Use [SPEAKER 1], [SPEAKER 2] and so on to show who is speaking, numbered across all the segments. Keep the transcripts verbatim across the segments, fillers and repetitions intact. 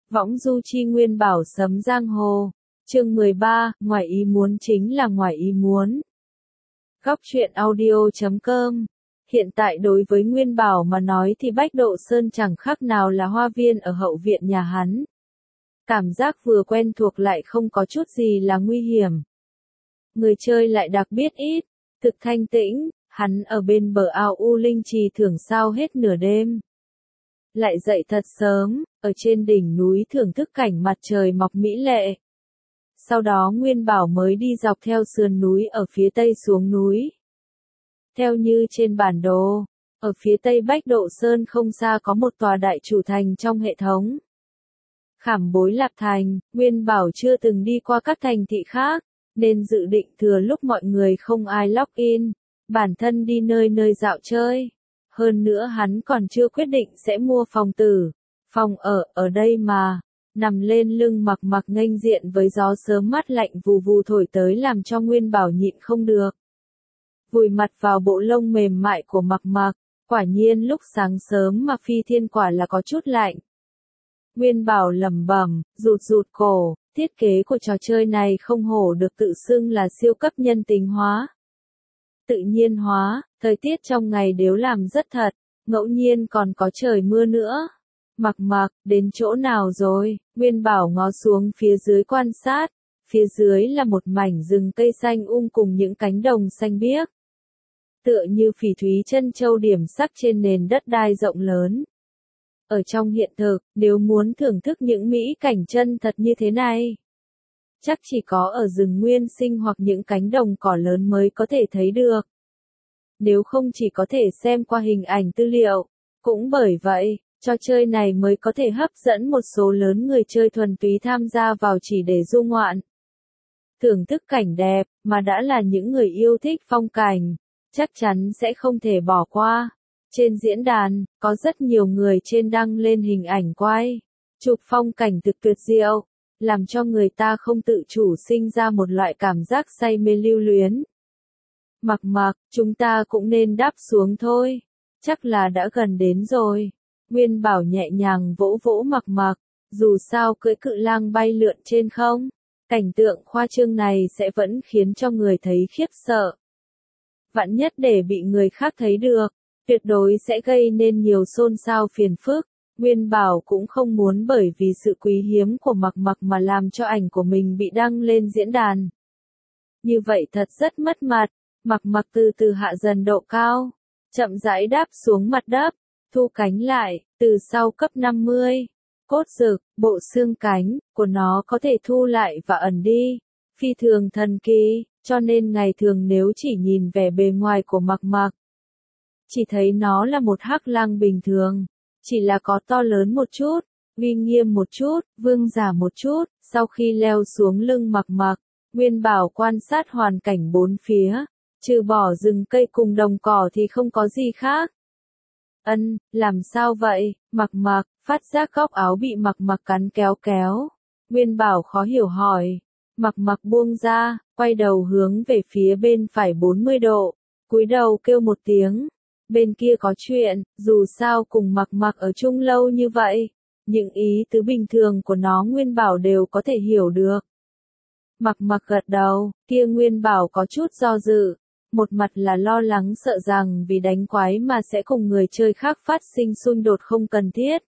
[SPEAKER 1] Võng du chi Nguyên Bảo sấm giang hồ. Chương mười ba, ngoài ý muốn chính là ngoài ý muốn. Góc truyện audio chấm com. Hiện tại đối với Nguyên Bảo mà nói thì Bách Độ Sơn chẳng khác nào là hoa viên ở hậu viện nhà hắn. Cảm giác vừa quen thuộc lại không có chút gì là nguy hiểm. Người chơi lại đặc biệt ít, thực thanh tĩnh, hắn ở bên bờ ao U Linh Trì thưởng sao hết nửa đêm. Lại dậy thật sớm, ở trên đỉnh núi thưởng thức cảnh mặt trời mọc mỹ lệ. Sau đó Nguyên Bảo mới đi dọc theo sườn núi ở phía tây xuống núi. Theo như trên bản đồ, ở phía tây Bách Độ Sơn không xa có một tòa đại chủ thành trong hệ thống. Khảm Bối Lạp Thành, Nguyên Bảo chưa từng đi qua các thành thị khác, nên dự định thừa lúc mọi người không ai login, bản thân đi nơi nơi dạo chơi. Hơn nữa hắn còn chưa quyết định sẽ mua phòng tử, phòng ở ở đây mà, nằm lên lưng Mặc Mặc nghênh diện với gió sớm mát lạnh vù vù thổi tới làm cho Nguyên Bảo nhịn không được. Vùi mặt vào bộ lông mềm mại của Mặc Mặc, quả nhiên lúc sáng sớm mà phi thiên quả là có chút lạnh. Nguyên Bảo lẩm bẩm, rụt rụt cổ, thiết kế của trò chơi này không hổ được tự xưng là siêu cấp nhân tính hóa. Tự nhiên hóa, thời tiết trong ngày đều làm rất thật, ngẫu nhiên còn có trời mưa nữa. Mặc Mặc, đến chỗ nào rồi? Nguyên Bảo ngó xuống phía dưới quan sát, phía dưới là một mảnh rừng cây xanh um cùng những cánh đồng xanh biếc. Tựa như phỉ thúy chân châu điểm sắc trên nền đất đai rộng lớn. Ở trong hiện thực, nếu muốn thưởng thức những mỹ cảnh chân thật như thế này, chắc chỉ có ở rừng nguyên sinh hoặc những cánh đồng cỏ lớn mới có thể thấy được. Nếu không chỉ có thể xem qua hình ảnh tư liệu. Cũng bởi vậy, trò chơi này mới có thể hấp dẫn một số lớn người chơi thuần túy tham gia vào chỉ để du ngoạn. Thưởng thức cảnh đẹp, mà đã là những người yêu thích phong cảnh, chắc chắn sẽ không thể bỏ qua. Trên diễn đàn, có rất nhiều người trên đăng lên hình ảnh quay, chụp phong cảnh thực tuyệt diệu, làm cho người ta không tự chủ sinh ra một loại cảm giác say mê lưu luyến. Mặc Mặc, chúng ta cũng nên đáp xuống thôi, chắc là đã gần đến rồi. Nguyên Bảo nhẹ nhàng vỗ vỗ Mặc Mặc, dù sao cưỡi cự lang bay lượn trên không, cảnh tượng khoa trương này sẽ vẫn khiến cho người thấy khiếp sợ. Vạn nhất để bị người khác thấy được, tuyệt đối sẽ gây nên nhiều xôn xao phiền phức. Nguyên Bảo cũng không muốn bởi vì sự quý hiếm của Mặc Mặc mà làm cho ảnh của mình bị đăng lên diễn đàn. Như vậy thật rất mất mặt. Mặc Mặc từ từ hạ dần độ cao, chậm rãi đáp xuống mặt đất, thu cánh lại, từ sau cấp năm mươi. Cốt dực, bộ xương cánh của nó có thể thu lại và ẩn đi, phi thường thần kỳ, cho nên ngày thường nếu chỉ nhìn vẻ bề ngoài của Mặc Mặc, chỉ thấy nó là một hắc lang bình thường, chỉ là có to lớn một chút, uy nghiêm một chút, vương giả một chút. Sau khi leo xuống lưng Mặc Mặc, Nguyên Bảo quan sát hoàn cảnh bốn phía, trừ bỏ rừng cây cùng đồng cỏ thì không có gì khác. Ân, làm sao vậy? Mặc Mặc, phát giác góc áo bị Mặc Mặc cắn kéo kéo. Nguyên Bảo khó hiểu hỏi. Mặc Mặc buông ra, quay đầu hướng về phía bên phải bốn mươi độ, cúi đầu kêu một tiếng. Bên kia có chuyện, dù sao cùng Mặc Mặc ở chung lâu như vậy, những ý tứ bình thường của nó Nguyên Bảo đều có thể hiểu được. Mặc Mặc gật đầu, kia Nguyên Bảo có chút do dự. Một mặt là lo lắng sợ rằng vì đánh quái mà sẽ cùng người chơi khác phát sinh xung đột không cần thiết.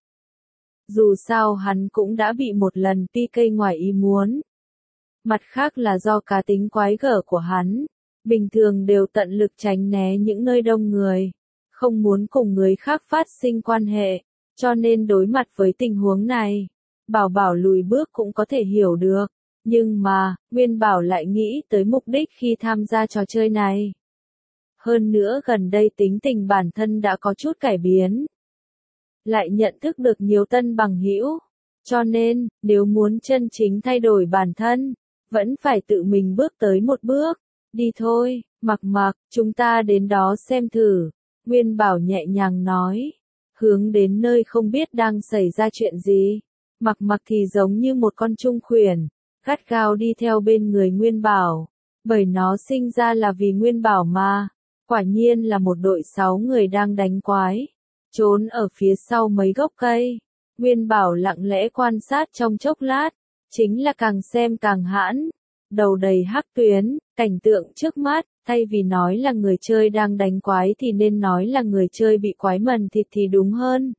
[SPEAKER 1] Dù sao hắn cũng đã bị một lần pê ca ngoài ý muốn. Mặt khác là do cá tính quái gở của hắn, bình thường đều tận lực tránh né những nơi đông người, không muốn cùng người khác phát sinh quan hệ, cho nên đối mặt với tình huống này, Bảo Bảo lùi bước cũng có thể hiểu được. Nhưng mà, Nguyên Bảo lại nghĩ tới mục đích khi tham gia trò chơi này. Hơn nữa gần đây tính tình bản thân đã có chút cải biến. Lại nhận thức được nhiều tân bằng hữu. Cho nên, nếu muốn chân chính thay đổi bản thân, vẫn phải tự mình bước tới một bước. Đi thôi, Mặc Mặc, chúng ta đến đó xem thử. Nguyên Bảo nhẹ nhàng nói. Hướng đến nơi không biết đang xảy ra chuyện gì. Mặc Mặc thì giống như một con trung khuyển, gắt gao đi theo bên người Nguyên Bảo, bởi nó sinh ra là vì Nguyên Bảo mà. Quả nhiên là một đội sáu người đang đánh quái, trốn ở phía sau mấy gốc cây. Nguyên Bảo lặng lẽ quan sát trong chốc lát, chính là càng xem càng hãn, đầu đầy hắc tuyến, cảnh tượng trước mắt, thay vì nói là người chơi đang đánh quái thì nên nói là người chơi bị quái mần thịt thì đúng hơn.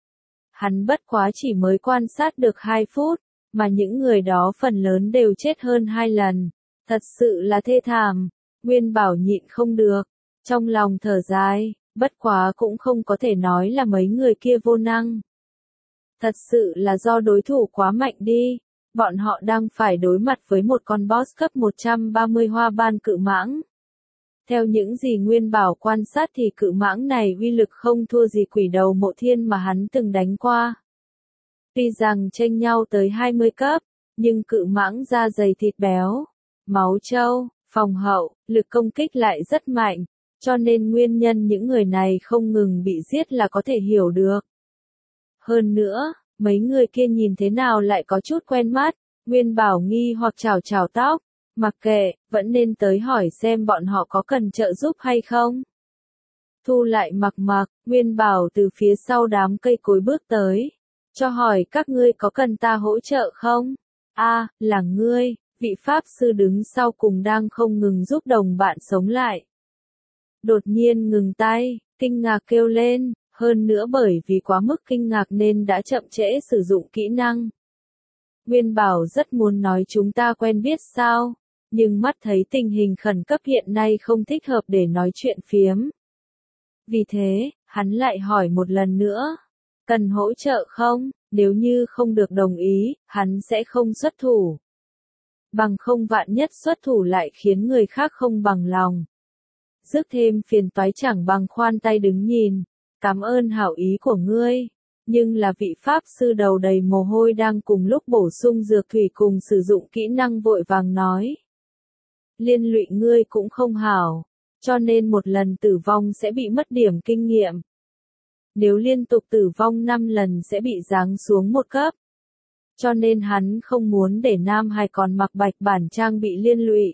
[SPEAKER 1] Hắn bất quá chỉ mới quan sát được hai phút, mà những người đó phần lớn đều chết hơn hai lần, thật sự là thê thảm. Nguyên Bảo nhịn không được, trong lòng thở dài, bất quá cũng không có thể nói là mấy người kia vô năng. Thật sự là do đối thủ quá mạnh đi, bọn họ đang phải đối mặt với một con boss cấp một trăm ba mươi hoa ban cự mãng. Theo những gì Nguyên Bảo quan sát thì cự mãng này uy lực không thua gì quỷ đầu mộ thiên mà hắn từng đánh qua. Tuy rằng chênh nhau tới hai mươi cấp, nhưng cự mãng da dày thịt béo, máu trâu, phòng hậu, lực công kích lại rất mạnh, cho nên nguyên nhân những người này không ngừng bị giết là có thể hiểu được. Hơn nữa, mấy người kia nhìn thế nào lại có chút quen mắt, Nguyên Bảo nghi hoặc chào chào tóc, mặc kệ, vẫn nên tới hỏi xem bọn họ có cần trợ giúp hay không. Thu lại mặc mặc, Nguyên Bảo từ phía sau đám cây cối bước tới, cho hỏi các ngươi có cần ta hỗ trợ không? A, à, là ngươi, vị pháp sư đứng sau cùng đang không ngừng giúp đồng bạn sống lại. Đột nhiên ngừng tay, kinh ngạc kêu lên, hơn nữa bởi vì quá mức kinh ngạc nên đã chậm trễ sử dụng kỹ năng. Nguyên Bảo rất muốn nói chúng ta quen biết sao, nhưng mắt thấy tình hình khẩn cấp hiện nay không thích hợp để nói chuyện phiếm. Vì thế, hắn lại hỏi một lần nữa, cần hỗ trợ không? Nếu như không được đồng ý, hắn sẽ không xuất thủ. Bằng không vạn nhất xuất thủ lại khiến người khác không bằng lòng. Rước thêm phiền toái chẳng bằng khoan tay đứng nhìn, cảm ơn hảo ý của ngươi. Nhưng là vị pháp sư đầu đầy mồ hôi đang cùng lúc bổ sung dược thủy cùng sử dụng kỹ năng vội vàng nói. Liên lụy ngươi cũng không hảo, cho nên một lần tử vong sẽ bị mất điểm kinh nghiệm. Nếu liên tục tử vong năm lần sẽ bị giáng xuống một cấp. Cho nên hắn không muốn để nam hài còn mặc bạch bản trang bị liên lụy.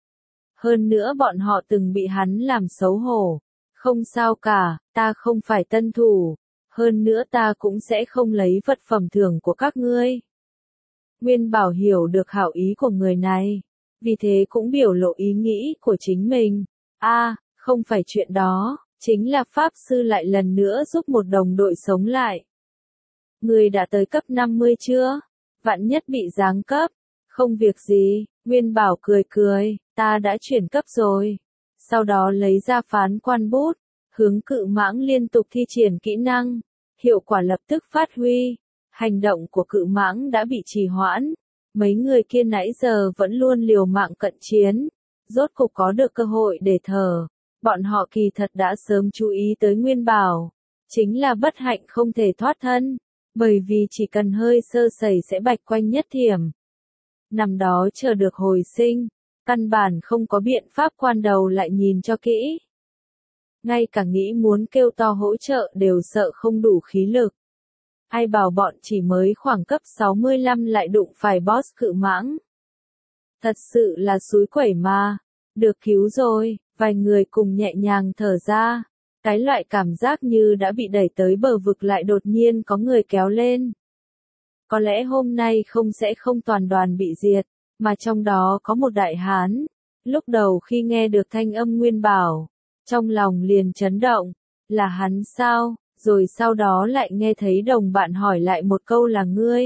[SPEAKER 1] Hơn nữa bọn họ từng bị hắn làm xấu hổ. Không sao cả, ta không phải tân thủ. Hơn nữa ta cũng sẽ không lấy vật phẩm thưởng của các ngươi. Nguyên Bảo hiểu được hảo ý của người này. Vì thế cũng biểu lộ ý nghĩ của chính mình. A, à, không phải chuyện đó. Chính là Pháp Sư lại lần nữa giúp một đồng đội sống lại. Người đã tới cấp năm mươi chưa? Vạn nhất bị giáng cấp. Không việc gì, Nguyên Bảo cười cười, ta đã chuyển cấp rồi. Sau đó lấy ra phán quan bút, hướng cự mãng liên tục thi triển kỹ năng. Hiệu quả lập tức phát huy. Hành động của cự mãng đã bị trì hoãn. Mấy người kia nãy giờ vẫn luôn liều mạng cận chiến. Rốt cục có được cơ hội để thở. Bọn họ kỳ thật đã sớm chú ý tới Nguyên Bảo. Chính là bất hạnh không thể thoát thân. Bởi vì chỉ cần hơi sơ sẩy sẽ bạch quanh nhất thiểm. Nằm đó chờ được hồi sinh. Căn bản không có biện pháp quan đầu lại nhìn cho kỹ. Ngay cả nghĩ muốn kêu to hỗ trợ đều sợ không đủ khí lực. Ai bảo bọn chỉ mới khoảng cấp sáu mươi lăm lại đụng phải boss cự mãng. Thật sự là xúi quẩy mà. Được cứu rồi, vài người cùng nhẹ nhàng thở ra. Cái loại cảm giác như đã bị đẩy tới bờ vực lại đột nhiên có người kéo lên. Có lẽ hôm nay không sẽ không toàn đoàn bị diệt, mà trong đó có một đại hán. Lúc đầu khi nghe được thanh âm Nguyên Bảo, trong lòng liền chấn động, là hắn sao, rồi sau đó lại nghe thấy đồng bạn hỏi lại một câu là ngươi.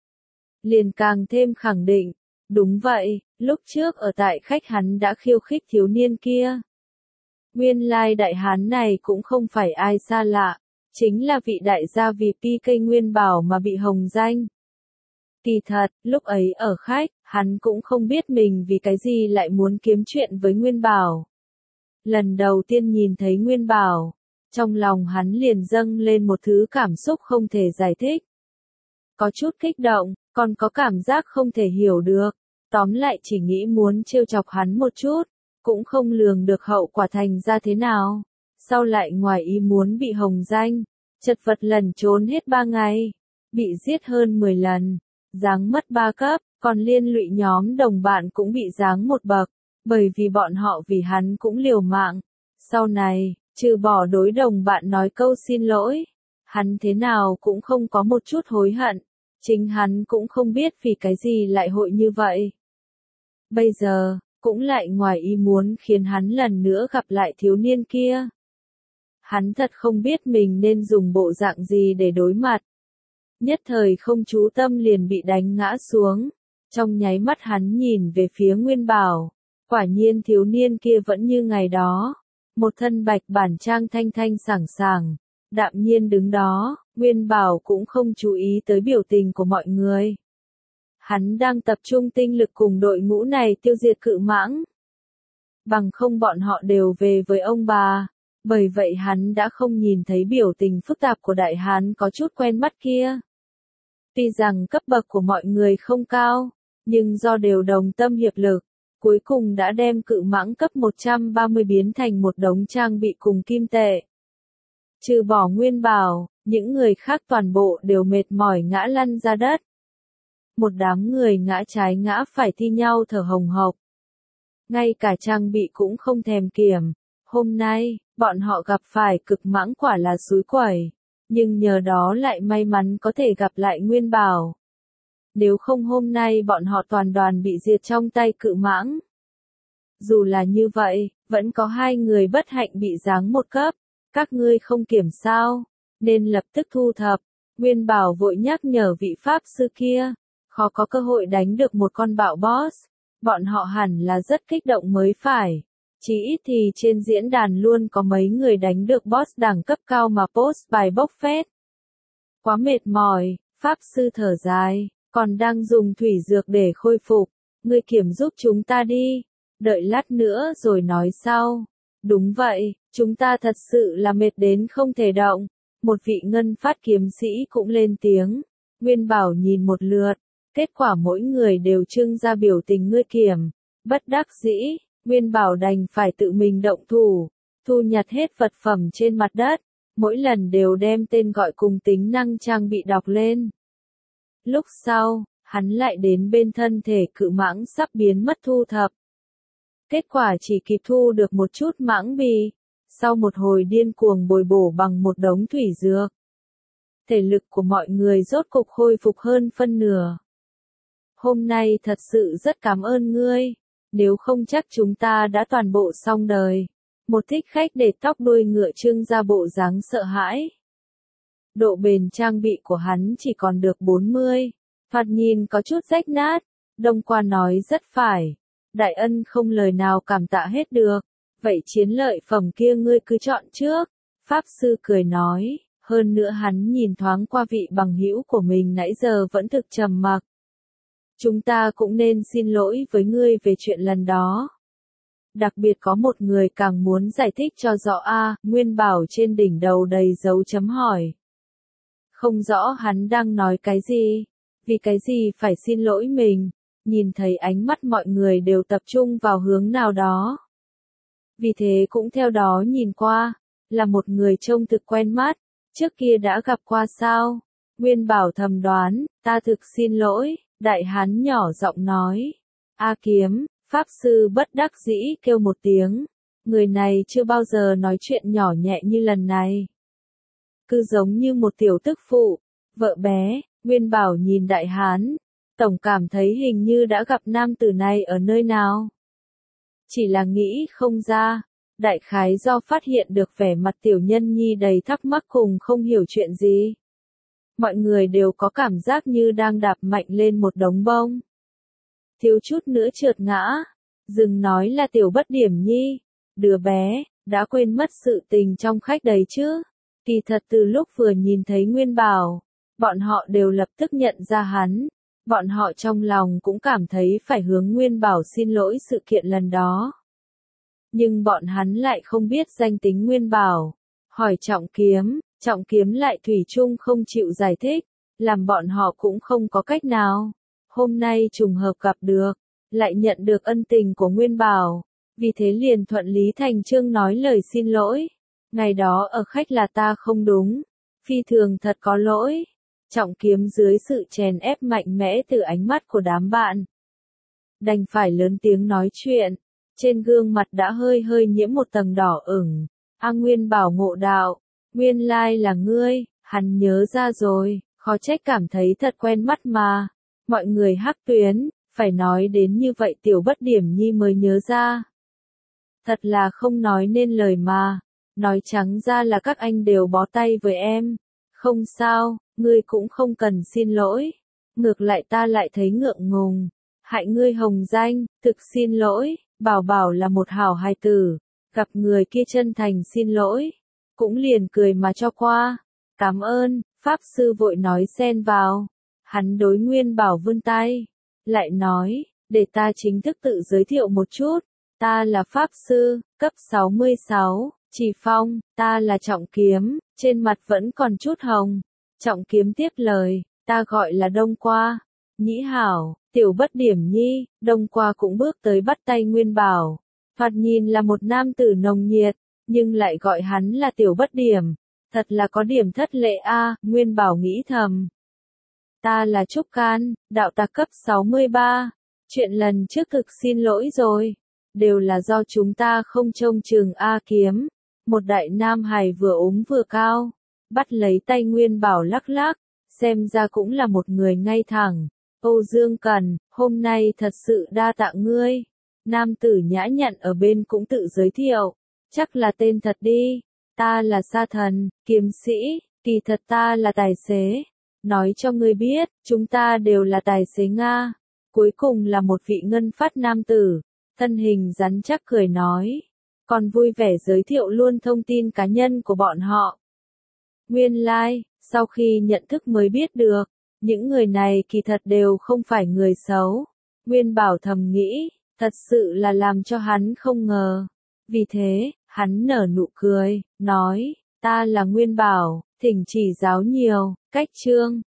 [SPEAKER 1] Liền càng thêm khẳng định, đúng vậy, lúc trước ở tại khách hắn đã khiêu khích thiếu niên kia. Nguyên lai đại hán này cũng không phải ai xa lạ, chính là vị đại gia vì pê ca Nguyên Bảo mà bị hồng danh. Kỳ thật, lúc ấy ở khách, hắn cũng không biết mình vì cái gì lại muốn kiếm chuyện với Nguyên Bảo. Lần đầu tiên nhìn thấy Nguyên Bảo, trong lòng hắn liền dâng lên một thứ cảm xúc không thể giải thích. Có chút kích động, còn có cảm giác không thể hiểu được. Tóm lại chỉ nghĩ muốn trêu chọc hắn một chút, cũng không lường được hậu quả thành ra thế nào. Sau lại ngoài ý muốn bị hồng danh, chật vật lần trốn hết ba ngày, bị giết hơn mười lần, giáng mất ba cấp, còn liên lụy nhóm đồng bạn cũng bị giáng một bậc, bởi vì bọn họ vì hắn cũng liều mạng. Sau này, trừ bỏ đối đồng bạn nói câu xin lỗi, Hắn thế nào cũng không có một chút hối hận, chính hắn cũng không biết vì cái gì lại hội như vậy. Bây giờ, cũng lại ngoài ý muốn khiến hắn lần nữa gặp lại thiếu niên kia. Hắn thật không biết mình nên dùng bộ dạng gì để đối mặt. Nhất thời không chú tâm liền bị đánh ngã xuống. Trong nháy mắt hắn nhìn về phía Nguyên Bảo. Quả nhiên thiếu niên kia vẫn như ngày đó. Một thân bạch bản trang thanh thanh sảng sàng. Đạm nhiên đứng đó, Nguyên Bảo cũng không chú ý tới biểu tình của mọi người. Hắn đang tập trung tinh lực cùng đội ngũ này tiêu diệt cự mãng. Bằng không bọn họ đều về với ông bà. Bởi vậy hắn đã không nhìn thấy biểu tình phức tạp của đại hán có chút quen mắt kia. Tuy rằng cấp bậc của mọi người không cao, nhưng do đều đồng tâm hiệp lực, cuối cùng đã đem cự mãng cấp một trăm ba mươi biến thành một đống trang bị cùng kim tệ. Trừ bỏ Nguyên Bảo, những người khác toàn bộ đều mệt mỏi ngã lăn ra đất. Một đám người ngã trái ngã phải thi nhau thở hồng hộc. Ngay cả trang bị cũng không thèm kiểm. Hôm nay, bọn họ gặp phải cực mãng quả là xúi quẩy, nhưng nhờ đó lại may mắn có thể gặp lại Nguyên Bảo. Nếu không hôm nay bọn họ toàn đoàn bị diệt trong tay cự mãng. Dù là như vậy, vẫn có hai người bất hạnh bị giáng một cấp. Các ngươi không kiểm sao, nên lập tức thu thập. Nguyên Bảo vội nhắc nhở vị pháp sư kia, khó có cơ hội đánh được một con bạo boss. Bọn họ hẳn là rất kích động mới phải. Chỉ ít thì trên diễn đàn luôn có mấy người đánh được boss đẳng cấp cao mà post bài bốc phét. Quá mệt mỏi, pháp sư thở dài, còn đang dùng thủy dược để khôi phục. Ngươi kiểm giúp chúng ta đi, đợi lát nữa rồi nói sau. Đúng vậy, chúng ta thật sự là mệt đến không thể động. Một vị ngân phát kiếm sĩ cũng lên tiếng. Nguyên Bảo nhìn một lượt, kết quả mỗi người đều trưng ra biểu tình ngươi kiểm. Bất đắc dĩ, Nguyên Bảo đành phải tự mình động thủ, thu nhặt hết vật phẩm trên mặt đất, mỗi lần đều đem tên gọi cùng tính năng trang bị đọc lên. Lúc sau, hắn lại đến bên thân thể cự mãng sắp biến mất thu thập. Kết quả chỉ kịp thu được một chút mãng bì, sau một hồi điên cuồng bồi bổ bằng một đống thủy dược. Thể lực của mọi người rốt cục khôi phục hơn phân nửa. Hôm nay thật sự rất cảm ơn ngươi, nếu không chắc chúng ta đã toàn bộ xong đời. Một thích khách để tóc đuôi ngựa trưng ra bộ dáng sợ hãi. Độ bền trang bị của hắn chỉ còn được bốn mươi, thoạt nhìn có chút rách nát. Đông Qua nói rất phải, đại ân không lời nào cảm tạ hết được. Vậy chiến lợi phẩm kia ngươi cứ chọn trước. Pháp sư cười nói, hơn nữa hắn nhìn thoáng qua vị bằng hữu của mình nãy giờ vẫn thực trầm mặc. Chúng ta cũng nên xin lỗi với ngươi về chuyện lần đó. Đặc biệt có một người càng muốn giải thích cho rõ a, Nguyên Bảo trên đỉnh đầu đầy dấu chấm hỏi. Không rõ hắn đang nói cái gì, vì cái gì phải xin lỗi mình, nhìn thấy ánh mắt mọi người đều tập trung vào hướng nào đó. Vì thế cũng theo đó nhìn qua, là một người trông thực quen mắt, trước kia đã gặp qua sao? Nguyên Bảo thầm đoán, ta thực xin lỗi, đại hán nhỏ giọng nói. A Kiếm, pháp sư bất đắc dĩ kêu một tiếng, người này chưa bao giờ nói chuyện nhỏ nhẹ như lần này. Cứ giống như một tiểu tức phụ, vợ bé, Nguyên Bảo nhìn đại hán, tổng cảm thấy hình như đã gặp nam tử này ở nơi nào. Chỉ là nghĩ không ra, đại khái do phát hiện được vẻ mặt tiểu nhân nhi đầy thắc mắc cùng không hiểu chuyện gì. Mọi người đều có cảm giác như đang đạp mạnh lên một đống bông. Thiếu chút nữa trượt ngã, dừng nói là tiểu bất điểm nhi, đứa bé, đã quên mất sự tình trong khách đấy chứ. Kỳ thật từ lúc vừa nhìn thấy Nguyên Bảo, bọn họ đều lập tức nhận ra hắn. Bọn họ trong lòng cũng cảm thấy phải hướng Nguyên Bảo xin lỗi sự kiện lần đó. Nhưng bọn hắn lại không biết danh tính Nguyên Bảo. Hỏi Trọng Kiếm, Trọng Kiếm lại thủy chung không chịu giải thích, làm bọn họ cũng không có cách nào. Hôm nay trùng hợp gặp được, lại nhận được ân tình của Nguyên Bảo, vì thế liền thuận lý thành chương nói lời xin lỗi. Ngày đó ở khách là ta không đúng, phi thường thật có lỗi. Trọng Kiếm dưới sự chèn ép mạnh mẽ từ ánh mắt của đám bạn, đành phải lớn tiếng nói chuyện, trên gương mặt đã hơi hơi nhiễm một tầng đỏ ửng. A Nguyên Bảo ngộ đạo, nguyên lai là ngươi, Hắn nhớ ra rồi, khó trách cảm thấy thật quen mắt mà. Mọi người Hắc Tuyến, phải nói đến như vậy Tiểu Bất Điểm Nhi mới nhớ ra. Thật là không nói nên lời mà. Nói trắng ra là các anh đều bó tay với em. Không sao, ngươi cũng không cần xin lỗi. Ngược lại ta lại thấy ngượng ngùng. Hại ngươi hồng danh, thực xin lỗi. Bảo Bảo là một hảo hài tử. Gặp người kia chân thành xin lỗi. Cũng liền cười mà cho qua. Cảm ơn, Pháp Sư vội nói xen vào. Hắn đối Nguyên Bảo vươn tay. Lại nói, để ta chính thức tự giới thiệu một chút. Ta là Pháp Sư, cấp sáu mươi sáu, Trì Phong, ta là Trọng Kiếm, trên mặt vẫn còn chút hồng. Trọng Kiếm tiếp lời, ta gọi là Đông Qua. Nhĩ hảo, Tiểu Bất Điểm Nhi, Đông Qua cũng bước tới bắt tay Nguyên Bảo. Thoạt nhìn là một nam tử nồng nhiệt, nhưng lại gọi hắn là Tiểu Bất Điểm. Thật là có điểm thất lễ a, Nguyên Bảo nghĩ thầm. Ta là Trúc Can, đạo ta cấp sáu mươi ba. Chuyện lần trước thực xin lỗi rồi. Đều là do chúng ta không trông chừng A Kiếm. Một đại nam hài vừa ốm vừa cao. Bắt lấy tay Nguyên Bảo lắc lắc. Xem ra cũng là một người ngay thẳng. Âu Dương Cần, hôm nay thật sự đa tạ ngươi. Nam tử nhã nhặn ở bên cũng tự giới thiệu. Chắc là tên thật đi. Ta là Sa Thần, kiếm sĩ, kỳ thật ta là tài xế. Nói cho ngươi biết, chúng ta đều là tài xế Nga. Cuối cùng là một vị ngân phát nam tử. Thân hình rắn chắc cười nói. Còn vui vẻ giới thiệu luôn thông tin cá nhân của bọn họ. Nguyên lai, like, sau khi nhận thức mới biết được. Những người này kỳ thật đều không phải người xấu. Nguyên Bảo thầm nghĩ, thật sự là làm cho hắn không ngờ. Vì thế, hắn nở nụ cười, nói, ta là Nguyên Bảo, thỉnh chỉ giáo nhiều, cách chương.